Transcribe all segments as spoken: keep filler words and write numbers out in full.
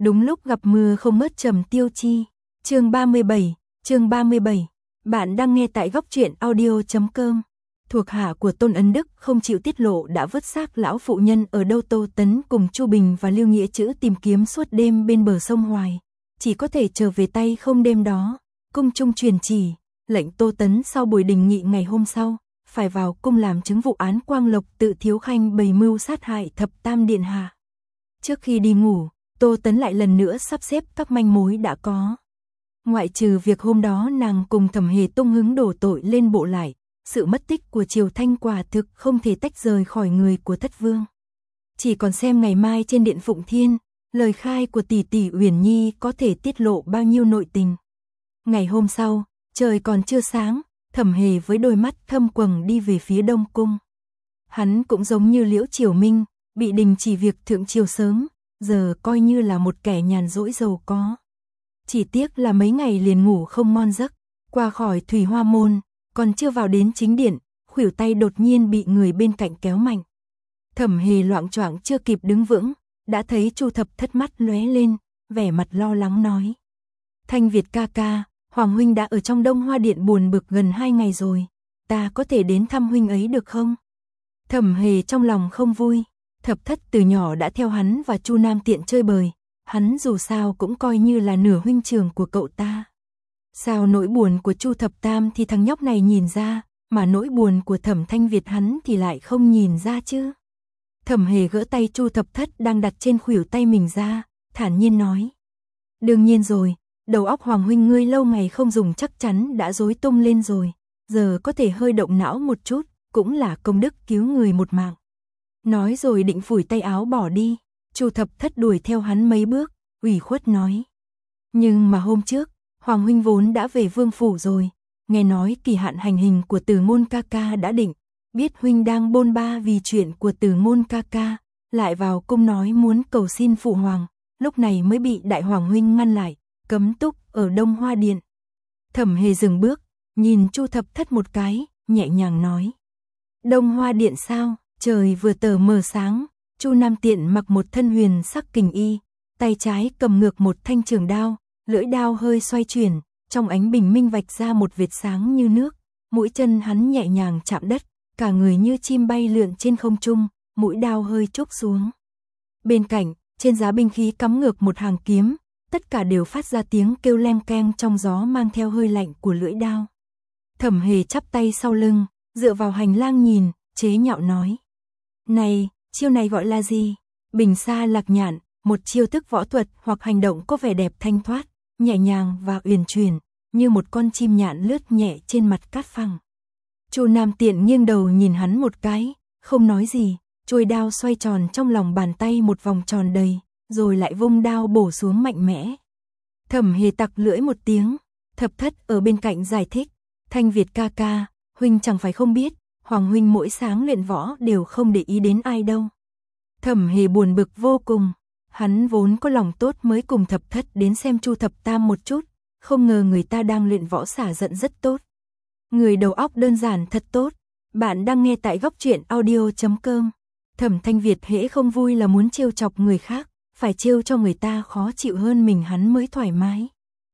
Đúng lúc gặp mưa không mất Trầm Tiêu Chi. Chương ba mươi bảy, chương ba mươi bảy. Bạn đang nghe tại góc truyện audio chấm com. Thuộc hạ của Tôn Ấn Đức không chịu tiết lộ đã vứt xác lão phụ nhân ở đâu. Tô Tấn cùng Chu Bình và Lưu Nghĩa Trữ tìm kiếm suốt đêm bên bờ sông Hoài, chỉ có thể trở về tay không. Đêm đó, cung trung truyền chỉ, lệnh Tô Tấn sau buổi đình nghị ngày hôm sau, phải vào cung làm chứng vụ án Quang Lộc tự Thiếu Khanh bày mưu sát hại thập tam điện hạ. Trước khi đi ngủ, Tô Tấn lại lần nữa sắp xếp các manh mối đã có. Ngoại trừ việc hôm đó nàng cùng Thẩm Hề tung hứng đổ tội lên bộ lại, sự mất tích của Triều Thanh quả thực không thể tách rời khỏi người của Thất Vương. Chỉ còn xem ngày mai trên điện Phụng Thiên, lời khai của tỷ tỷ Uyển Nhi có thể tiết lộ bao nhiêu nội tình. Ngày hôm sau, trời còn chưa sáng, Thẩm Hề với đôi mắt thâm quầng đi về phía Đông Cung. Hắn cũng giống như Liễu Triều Minh, bị đình chỉ việc thượng triều sớm, giờ coi như là một kẻ nhàn rỗi giàu có. Chỉ tiếc là mấy ngày liền ngủ không ngon giấc, qua khỏi Thủy Hoa Môn, còn chưa vào đến chính điện, khuỷu tay đột nhiên bị người bên cạnh kéo mạnh. Thẩm Hề loạng choạng chưa kịp đứng vững, đã thấy Chu Thập Thất mắt lóe lên, vẻ mặt lo lắng nói: Thanh Việt ca ca, Hoàng huynh đã ở trong Đông Hoa Điện buồn bực gần hai ngày rồi, ta có thể đến thăm huynh ấy được không? Thẩm Hề trong lòng không vui, Thập Thất từ nhỏ đã theo hắn và Chu Nam Tiện chơi bời, hắn dù sao cũng coi như là nửa huynh trưởng của cậu ta. Sao nỗi buồn của Chu Thập Tam thì thằng nhóc này nhìn ra, mà nỗi buồn của Thẩm Thanh Việt hắn thì lại không nhìn ra chứ? Thẩm Hề gỡ tay Chu Thập Thất đang đặt trên khuỷu tay mình ra, thản nhiên nói: Đương nhiên rồi, đầu óc Hoàng huynh ngươi lâu ngày không dùng chắc chắn đã rối tung lên rồi, giờ có thể hơi động não một chút, cũng là công đức cứu người một mạng. Nói rồi định phủi tay áo bỏ đi, Chu Thập Thất đuổi theo hắn mấy bước, ủy khuất nói: Nhưng mà hôm trước, Hoàng huynh vốn đã về vương phủ rồi, nghe nói kỳ hạn hành hình của Từ Ngôn ca ca đã định, biết huynh đang bôn ba vì chuyện của Từ Ngôn ca ca, lại vào cung nói muốn cầu xin phụ hoàng, lúc này mới bị đại hoàng huynh ngăn lại, cấm túc ở Đông Hoa Điện. Thẩm Hề dừng bước, nhìn Chu Thập Thất một cái, nhẹ nhàng nói: Đông Hoa Điện sao? Trời vừa tờ mờ sáng, Chu Nam Tiện mặc một thân huyền sắc kình y, tay trái cầm ngược một thanh trường đao, lưỡi đao hơi xoay chuyển, trong ánh bình minh vạch ra một vệt sáng như nước, mũi chân hắn nhẹ nhàng chạm đất, cả người như chim bay lượn trên không trung, mũi đao hơi chốc xuống. Bên cạnh, trên giá binh khí cắm ngược một hàng kiếm, tất cả đều phát ra tiếng kêu leng keng trong gió mang theo hơi lạnh của lưỡi đao. Thẩm Hề chắp tay sau lưng, dựa vào hành lang nhìn, chế nhạo nói: Này, chiêu này gọi là gì? Bình xa lạc nhạn, một chiêu thức võ thuật hoặc hành động có vẻ đẹp thanh thoát, nhẹ nhàng và uyển chuyển, như một con chim nhạn lướt nhẹ trên mặt cát phẳng. Chu Nam Tiện nghiêng đầu nhìn hắn một cái, không nói gì, chuôi đao xoay tròn trong lòng bàn tay một vòng tròn đầy, rồi lại vung đao bổ xuống mạnh mẽ. Thẩm Hề tặc lưỡi một tiếng, Thập Thất ở bên cạnh giải thích: Thanh Việt ca ca, huynh chẳng phải không biết, Hoàng huynh mỗi sáng luyện võ đều không để ý đến ai đâu. Thẩm Hề buồn bực vô cùng, hắn vốn có lòng tốt mới cùng Thập Thất đến xem Chu Thập Tam một chút, không ngờ người ta đang luyện võ xả giận rất tốt. Người đầu óc đơn giản thật tốt. Bạn đang nghe tại góc truyện audio chấm com. Thẩm Thanh Việt hễ không vui là muốn trêu chọc người khác, phải trêu cho người ta khó chịu hơn mình hắn mới thoải mái.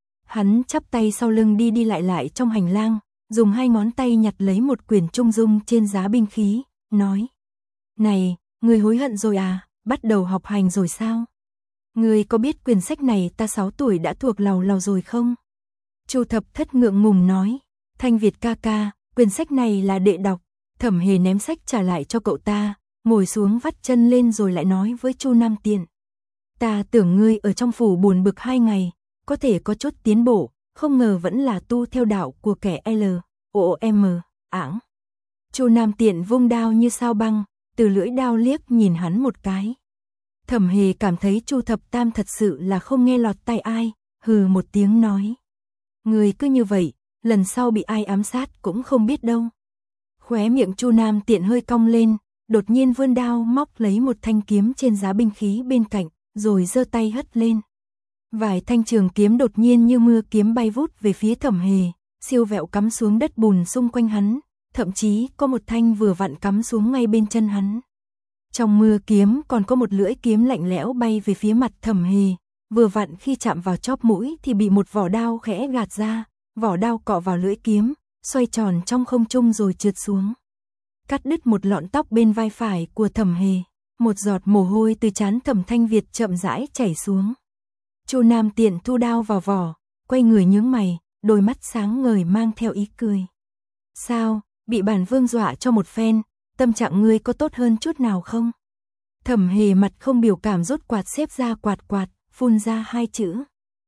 Hắn chắp tay sau lưng đi đi lại lại trong hành lang, dùng hai ngón tay nhặt lấy một quyển trung dung trên giá binh khí, nói: Này, người hối hận rồi à, bắt đầu học hành rồi sao? Người có biết quyển sách này ta sáu tuổi đã thuộc lầu lầu rồi không? Chu Thập Thất ngượng ngùng nói: Thanh Việt ca ca, quyển sách này là đệ đọc. Thẩm Hề ném sách trả lại cho cậu ta, ngồi xuống vắt chân lên rồi lại nói với Chu Nam Tiện: Ta tưởng ngươi ở trong phủ buồn bực hai ngày, có thể có chút tiến bộ, không ngờ vẫn là tu theo đạo của kẻ L, O, M, ảng. Chu Nam Tiện vung đao như sao băng, từ lưỡi đao liếc nhìn hắn một cái. Thẩm Hề cảm thấy Chu Thập Tam thật sự là không nghe lọt tai ai, hừ một tiếng nói: Người cứ như vậy, lần sau bị ai ám sát cũng không biết đâu. Khóe miệng Chu Nam Tiện hơi cong lên, đột nhiên vươn đao móc lấy một thanh kiếm trên giá binh khí bên cạnh, rồi giơ tay hất lên. Vài thanh trường kiếm đột nhiên như mưa kiếm bay vút về phía Thẩm Hề, siêu vẹo cắm xuống đất bùn xung quanh hắn, thậm chí có một thanh vừa vặn cắm xuống ngay bên chân hắn. Trong mưa kiếm còn có một lưỡi kiếm lạnh lẽo bay về phía mặt Thẩm Hề, vừa vặn khi chạm vào chóp mũi thì bị một vỏ đao khẽ gạt ra, vỏ đao cọ vào lưỡi kiếm, xoay tròn trong không trung rồi trượt xuống. Cắt đứt một lọn tóc bên vai phải của Thẩm Hề, một giọt mồ hôi từ trán Thẩm Thanh Việt chậm rãi chảy xuống. Chu Nam Tiện thu đao vào vỏ, quay người nhướng mày, đôi mắt sáng ngời mang theo ý cười. Sao, bị bản vương dọa cho một phen, tâm trạng ngươi có tốt hơn chút nào không? Thẩm Hề mặt không biểu cảm rút quạt xếp ra quạt quạt, phun ra hai chữ.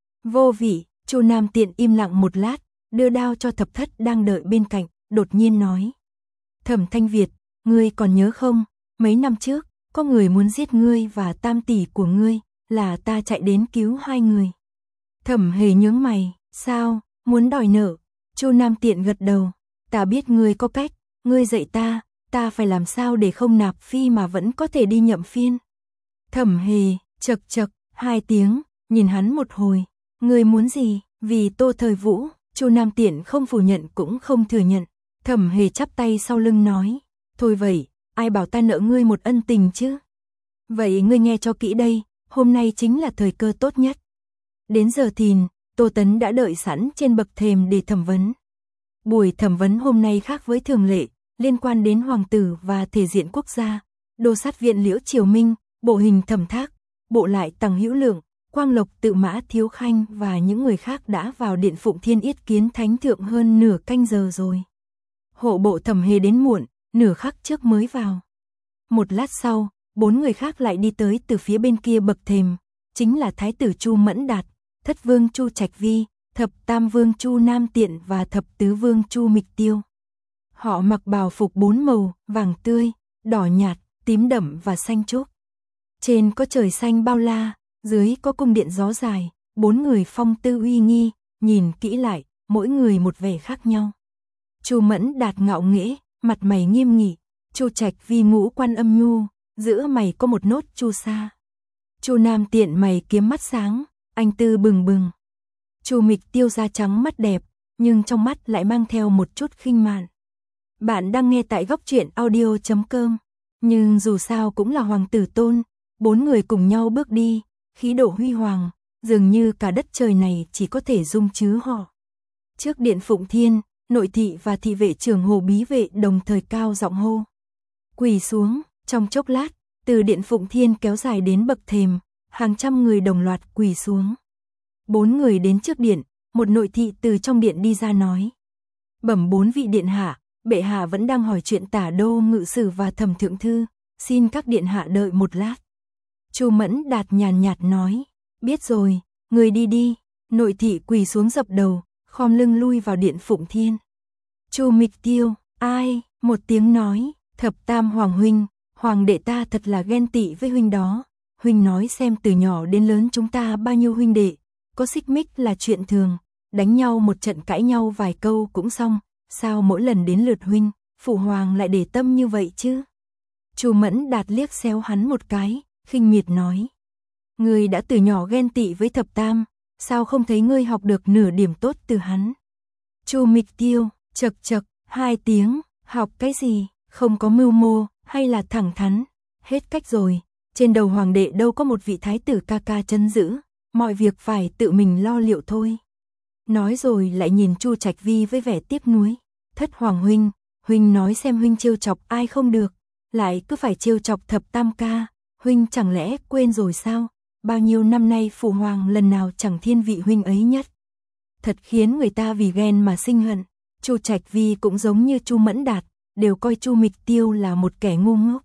Vô vị. Chu Nam Tiện im lặng một lát, đưa đao cho Thập Thất đang đợi bên cạnh, đột nhiên nói. Thẩm Thanh Việt, ngươi còn nhớ không, mấy năm trước, có người muốn giết ngươi và tam tỷ của ngươi, là ta chạy đến cứu hai người. Thẩm Hề nhướng mày, sao, muốn đòi nợ? Chu Nam Tiện gật đầu, ta biết ngươi có cách, ngươi dạy ta, ta phải làm sao để không nạp phi mà vẫn có thể đi nhậm phiên. Thẩm Hề, chật chật, hai tiếng, nhìn hắn một hồi, ngươi muốn gì? Vì Tô Thời Vũ. Chu Nam Tiện không phủ nhận cũng không thừa nhận. Thẩm Hề chắp tay sau lưng nói, thôi vậy, ai bảo ta nợ ngươi một ân tình chứ? Vậy ngươi nghe cho kỹ đây, hôm nay chính là thời cơ tốt nhất. Đến giờ thìn, Tô Tấn đã đợi sẵn trên bậc thềm để thẩm vấn. Buổi thẩm vấn hôm nay khác với thường lệ, liên quan đến hoàng tử và thể diện quốc gia. Đô sát viện Liễu Triều Minh, bộ hình Thẩm Thác, bộ lại Tằng Hữu Lượng, Quang Lộc Tự Mã Thiếu Khanh và những người khác đã vào điện Phụng Thiên yết kiến thánh thượng hơn nửa canh giờ rồi. Hộ bộ Thẩm Hề đến muộn, nửa khắc trước mới vào. Một lát sau, bốn người khác lại đi tới từ phía bên kia bậc thềm, chính là Thái tử Chu Mẫn Đạt, Thất Vương Chu Trạch Vi, Thập Tam Vương Chu Nam Tiện và Thập Tứ Vương Chu Mịch Tiêu. Họ mặc bào phục bốn màu, vàng tươi, đỏ nhạt, tím đậm và xanh trúc. Trên có trời xanh bao la, dưới có cung điện gió dài, bốn người phong tư uy nghi, nhìn kỹ lại, mỗi người một vẻ khác nhau. Chu Mẫn Đạt ngạo nghễ, mặt mày nghiêm nghị, Chu Trạch Vi ngũ quan âm nhu, giữa mày có một nốt chu sa. Chu Nam Tiện mày kiếm mắt sáng, anh tư bừng bừng. Chu Mịch Tiêu da trắng mắt đẹp, nhưng trong mắt lại mang theo một chút khinh mạn. Bạn đang nghe tại góc truyện audio chấm com. Nhưng dù sao cũng là hoàng tử tôn, bốn người cùng nhau bước đi, khí độ huy hoàng, dường như cả đất trời này chỉ có thể dung chứ họ. Trước điện Phụng Thiên, nội thị và thị vệ trưởng Hồ Bí Vệ đồng thời cao giọng hô. Quỳ xuống, trong chốc lát, từ điện Phụng Thiên kéo dài đến bậc thềm, hàng trăm người đồng loạt quỳ xuống. Bốn người đến trước điện, một nội thị từ trong điện đi ra nói. Bẩm bốn vị điện hạ, bệ hạ vẫn đang hỏi chuyện Tả Đô ngự sử và Thẩm thượng thư, xin các điện hạ đợi một lát. Chu Mẫn Đạt nhàn nhạt nói, biết rồi, người đi đi. Nội thị quỳ xuống dập đầu, khom lưng lui vào điện Phụng Thiên. Chu Mịch Tiêu, ai? Một tiếng nói, Thập Tam Hoàng huynh, hoàng đệ ta thật là ghen tị với huynh đó. Huynh nói xem từ nhỏ đến lớn chúng ta bao nhiêu huynh đệ, có xích mích là chuyện thường, đánh nhau một trận cãi nhau vài câu cũng xong, sao mỗi lần đến lượt huynh, phụ hoàng lại để tâm như vậy chứ? Chu Mẫn Đạt liếc xéo hắn một cái, khinh miệt nói. Ngươi đã từ nhỏ ghen tị với Thập Tam, sao không thấy ngươi học được nửa điểm tốt từ hắn? Chu Mịch Tiêu, chật chật, hai tiếng, học cái gì, không có mưu mô, hay là thẳng thắn, hết cách rồi, trên đầu hoàng đệ đâu có một vị thái tử ca ca trấn giữ, mọi việc phải tự mình lo liệu thôi. Nói rồi lại nhìn Chu Trạch Vi với vẻ tiếc nuối. Thất Hoàng huynh, huynh nói xem huynh trêu chọc ai không được, lại cứ phải trêu chọc Thập Tam ca, huynh chẳng lẽ quên rồi sao? Bao nhiêu năm nay phụ hoàng lần nào chẳng thiên vị huynh ấy nhất. Thật khiến người ta vì ghen mà sinh hận. Chu Trạch Vi cũng giống như Chu Mẫn Đạt, đều coi Chu Mịch Tiêu là một kẻ ngu ngốc.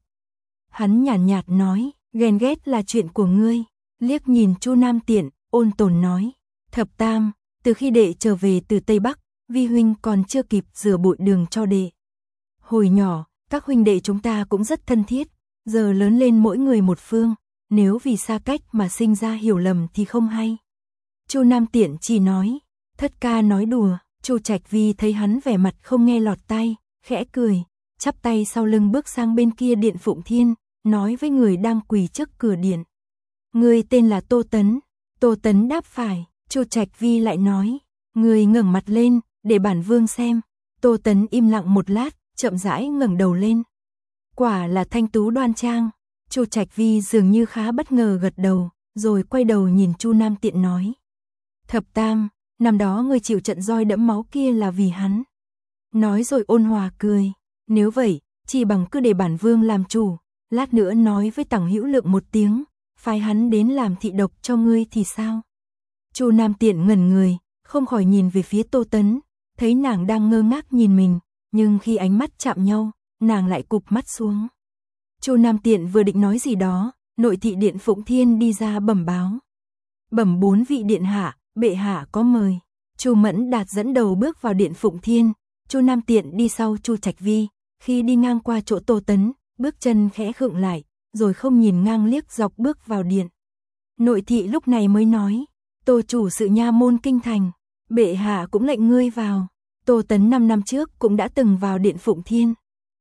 Hắn nhàn nhạt, nhạt nói, ghen ghét là chuyện của ngươi. Liếc nhìn Chu Nam Tiện, ôn tồn nói, Thập Tam, từ khi đệ trở về từ Tây Bắc, Vi huynh còn chưa kịp rửa bụi đường cho đệ. Hồi nhỏ, các huynh đệ chúng ta cũng rất thân thiết, giờ lớn lên mỗi người một phương, nếu vì xa cách mà sinh ra hiểu lầm thì không hay. Chu Nam Tiện chỉ nói, thất ca nói đùa. Chu Trạch Vi thấy hắn vẻ mặt không nghe lọt tai, khẽ cười, chắp tay sau lưng bước sang bên kia điện Phụng Thiên, nói với người đang quỳ trước cửa điện. Người tên là Tô Tấn. Tô Tấn đáp phải. Chu Trạch Vi lại nói, người ngẩng mặt lên, để bản vương xem. Tô Tấn im lặng một lát, chậm rãi ngẩng đầu lên. Quả là thanh tú đoan trang. Chu Trạch Vi dường như khá bất ngờ gật đầu, rồi quay đầu nhìn Chu Nam Tiện nói. Thập Tam, năm đó ngươi chịu trận roi đẫm máu kia là vì hắn. Nói rồi ôn hòa cười, nếu vậy, chỉ bằng cứ để bản vương làm chủ, lát nữa nói với Tằng Hữu Lượng một tiếng, phái hắn đến làm thị độc cho ngươi thì sao? Chu Nam Tiện ngẩn người, không khỏi nhìn về phía Tô Tấn, thấy nàng đang ngơ ngác nhìn mình, nhưng khi ánh mắt chạm nhau, nàng lại cụp mắt xuống. Chu Nam Tiện vừa định nói gì đó, nội thị điện Phụng Thiên đi ra bẩm báo. Bẩm bốn vị điện hạ, bệ hạ có mời. Chu Mẫn Đạt dẫn đầu bước vào điện Phụng Thiên, Chu Nam Tiện đi sau Chu Trạch Vi, khi đi ngang qua chỗ Tô Tấn, bước chân khẽ khựng lại, rồi không nhìn ngang liếc dọc bước vào điện. Nội thị lúc này mới nói, Tô chủ sự nha môn kinh thành, bệ hạ cũng lệnh ngươi vào. Tô Tấn năm năm trước cũng đã từng vào điện Phụng Thiên.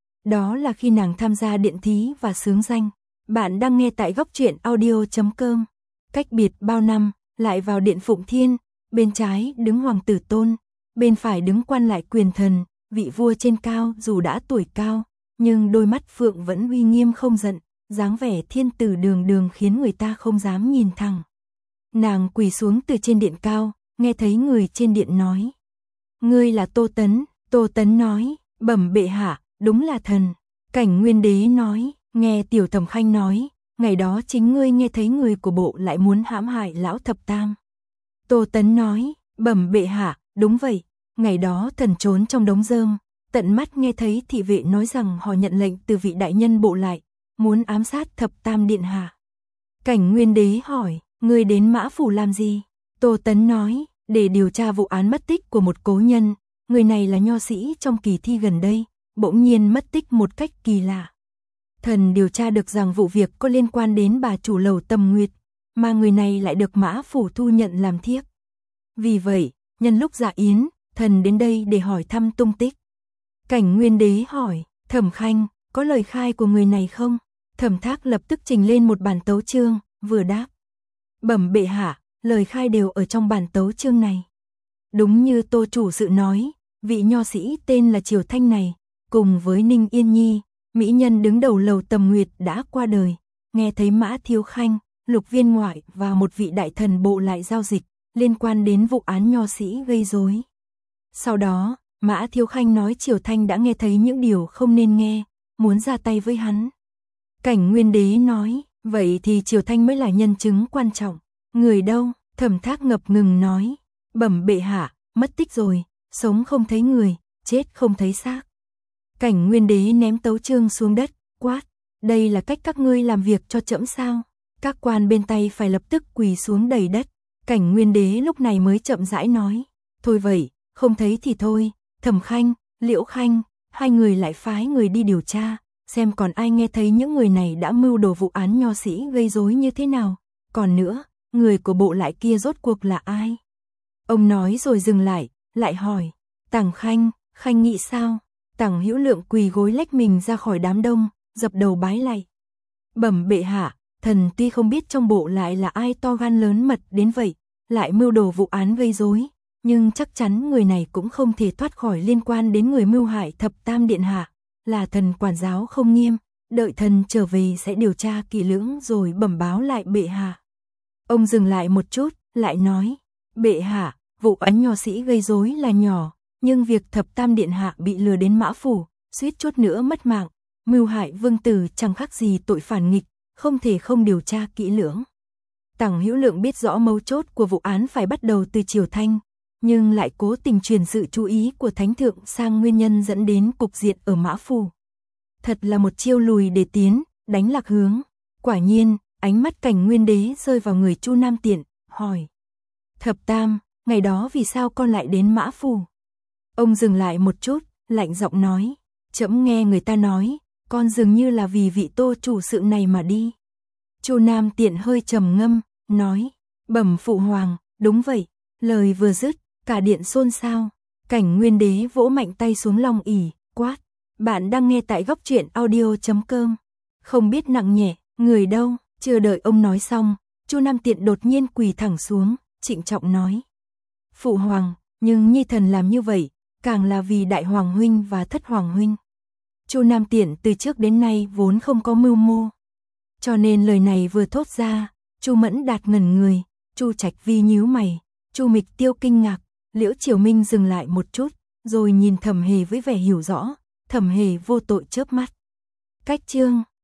Đó là khi nàng tham gia điện thí và xướng danh. Bạn đang nghe tại góc truyện audio chấm com. Cách biệt bao năm, lại vào điện Phụng Thiên, bên trái đứng hoàng tử Tôn, bên phải đứng quan lại quyền thần, vị vua trên cao dù đã tuổi cao, nhưng đôi mắt phượng vẫn uy nghiêm không giận, dáng vẻ thiên tử đường đường khiến người ta không dám nhìn thẳng. Nàng quỳ xuống từ trên điện cao, nghe thấy người trên điện nói. Ngươi là Tô Tấn, Tô Tấn nói, bẩm bệ hạ, đúng là thần. Cảnh Nguyên Đế nói, nghe Tiểu Thẩm Khanh nói, ngày đó chính ngươi nghe thấy người của bộ lại muốn hãm hại lão Thập Tam. Tô Tấn nói, bẩm bệ hạ, đúng vậy, ngày đó thần trốn trong đống rơm, tận mắt nghe thấy thị vệ nói rằng họ nhận lệnh từ vị đại nhân bộ lại, muốn ám sát Thập Tam điện hạ. Cảnh Nguyên Đế hỏi, ngươi đến Mã Phủ làm gì? Tô Tấn nói, để điều tra vụ án mất tích của một cố nhân, người này là nho sĩ trong kỳ thi gần đây, bỗng nhiên mất tích một cách kỳ lạ. Thần điều tra được rằng vụ việc có liên quan đến bà chủ lầu Tầm Nguyệt, mà người này lại được Mã Phủ thu nhận làm thiếp. Vì vậy, nhân lúc dạ yến, thần đến đây để hỏi thăm tung tích. Cảnh Nguyên Đế hỏi, Thẩm Khanh, có lời khai của người này không? Thẩm Thác lập tức trình lên một bản tấu chương, vừa đáp. Bẩm bệ hạ, lời khai đều ở trong bản tấu chương này. Đúng như Tô chủ sự nói, vị nho sĩ tên là Triều Thanh này, cùng với Ninh Yên Nhi, mỹ nhân đứng đầu lầu Tầm Nguyệt đã qua đời. Nghe thấy Mã Thiếu Khanh, Lục Viên Ngoại và một vị đại thần bộ lại giao dịch liên quan đến vụ án nho sĩ gây rối. Sau đó, Mã Thiếu Khanh nói Triều Thanh đã nghe thấy những điều không nên nghe, muốn ra tay với hắn. Cảnh Nguyên Đế nói, vậy thì Triều Thanh mới là nhân chứng quan trọng. Người đâu? Thẩm Thác ngập ngừng nói, bẩm bệ hạ, mất tích rồi, sống không thấy người, chết không thấy xác. Cảnh Nguyên Đế ném tấu chương xuống đất, quát, đây là cách các ngươi làm việc cho trẫm sao? Các quan bên tay phải lập tức quỳ xuống đầy đất. Cảnh Nguyên Đế lúc này mới chậm rãi nói, thôi vậy, không thấy thì thôi, Thẩm Khanh, Liễu Khanh, hai người lại phái người đi điều tra, xem còn ai nghe thấy những người này đã mưu đồ vụ án nho sĩ gây rối như thế nào. Còn nữa, người của bộ lại kia rốt cuộc là ai? Ông nói rồi dừng lại, lại hỏi, Tằng Khanh, Khanh nghĩ sao? Tằng Hữu Lượng quỳ gối lách mình ra khỏi đám đông, dập đầu bái lạy. Bẩm bệ hạ, thần tuy không biết trong bộ lại là ai to gan lớn mật đến vậy, lại mưu đồ vụ án gây rối, nhưng chắc chắn người này cũng không thể thoát khỏi liên quan đến người mưu hại Thập Tam điện hạ, là thần quản giáo không nghiêm, đợi thần trở về sẽ điều tra kỹ lưỡng rồi bẩm báo lại bệ hạ. Ông dừng lại một chút, lại nói, bệ hạ, vụ án nho sĩ gây rối là nhỏ, nhưng việc Thập Tam điện hạ bị lừa đến Mã Phủ, suýt chút nữa mất mạng, mưu hại vương tử chẳng khác gì tội phản nghịch, không thể không điều tra kỹ lưỡng. Tằng Hữu Lượng biết rõ mấu chốt của vụ án phải bắt đầu từ Triều Thanh, nhưng lại cố tình truyền sự chú ý của Thánh Thượng sang nguyên nhân dẫn đến cục diện ở Mã Phủ. Thật là một chiêu lùi để tiến, đánh lạc hướng. Quả nhiên, ánh mắt Cảnh Nguyên Đế rơi vào người Chu Nam Tiện, hỏi. Thập Tam, ngày đó vì sao con lại đến Mã Phủ? Ông dừng lại một chút, lạnh giọng nói. Trẫm nghe người ta nói, con dường như là vì vị Tô chủ sự này mà đi. Chu Nam Tiện hơi trầm ngâm, nói. Bẩm phụ hoàng, đúng vậy. Lời vừa dứt, cả điện xôn xao. Cảnh Nguyên Đế vỗ mạnh tay xuống long ỷ, quát. Bạn đang nghe tại góc truyện audio chấm com. Không biết nặng nhẹ, người đâu? Chưa đợi ông nói xong, Chu Nam Tiện đột nhiên quỳ thẳng xuống, trịnh trọng nói. Phụ hoàng, nhưng nhi thần làm như vậy, càng là vì đại hoàng huynh và thất hoàng huynh. Chu Nam Tiện từ trước đến nay vốn không có mưu mô. Cho nên lời này vừa thốt ra, Chu Mẫn Đạt ngẩn người, Chu Trạch Vi nhíu mày, Chu Mịch Tiêu kinh ngạc, Liễu Triều Minh dừng lại một chút, rồi nhìn Thẩm Hề với vẻ hiểu rõ, Thẩm Hề vô tội chớp mắt. Cách chương